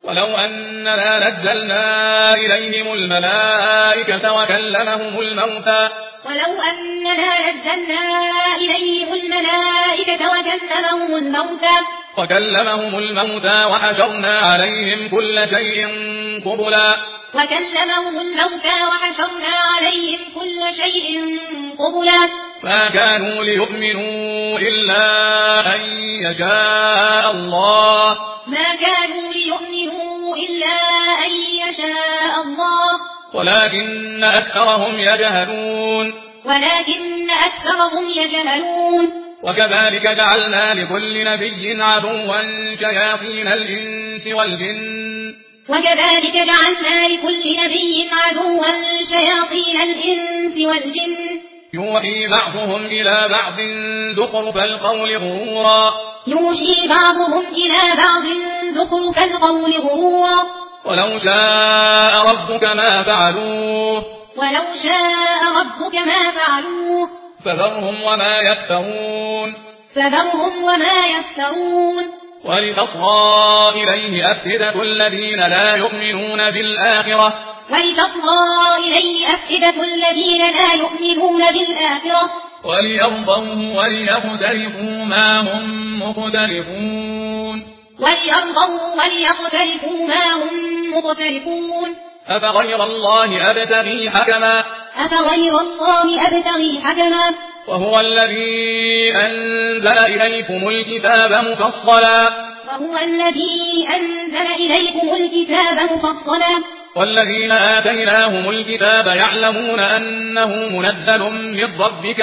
ولو أننا نزلنا إليهم الملائكة وكلمهم الموتى وحشرنا عليهم كل شيء قبلا ما كانوا ليؤمنوا إلا أن يشاء الله ولكن أكثرهم يجهلون وكذلك جعلنا لكل نبي عدوا شياطين الإنس والجن يوحي بعضهم إلى بعض زخرف القول غرورا ولو شاء ربك ما فعلوه فذرهم وما يفترون ولتصغى إليه أفئدة الذين لا يؤمنون بالآخرة وليرضوه وليقترفوا ما هم مقترفون أفغير الله أبتغي حكما وهو الذي أنزل إليكم الكتاب مفصلا والذين آتيناهم الكتاب يعلمون أنه منزل من ربك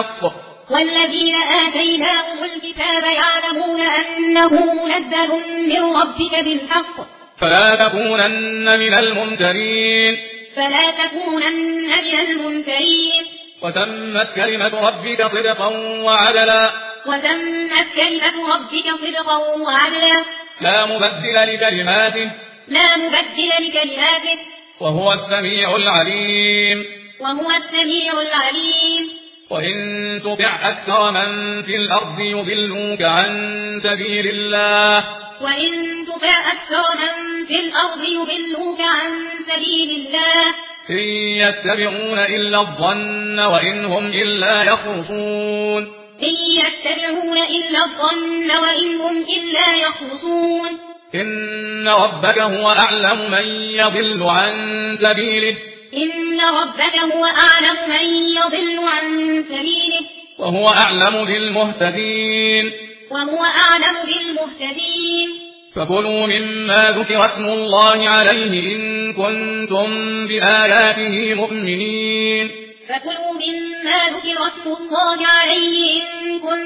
بالحق فلا تكونن من الممترين وتمت كلمة ربك صدقا وعدلا لا مبدل لكلماته وهو السميع العليم وإن تطع أكثر من في الأرض يضلوك عن سبيل الله إن يتبعون إلا الظن وإن هم إلا يخرصون إن ربك هو أعلم من يضل عن سبيله وهو أعلم بالمهتدين فكلوا مما ذكر اسم الله عليه إن كنتم بآياته مؤمنين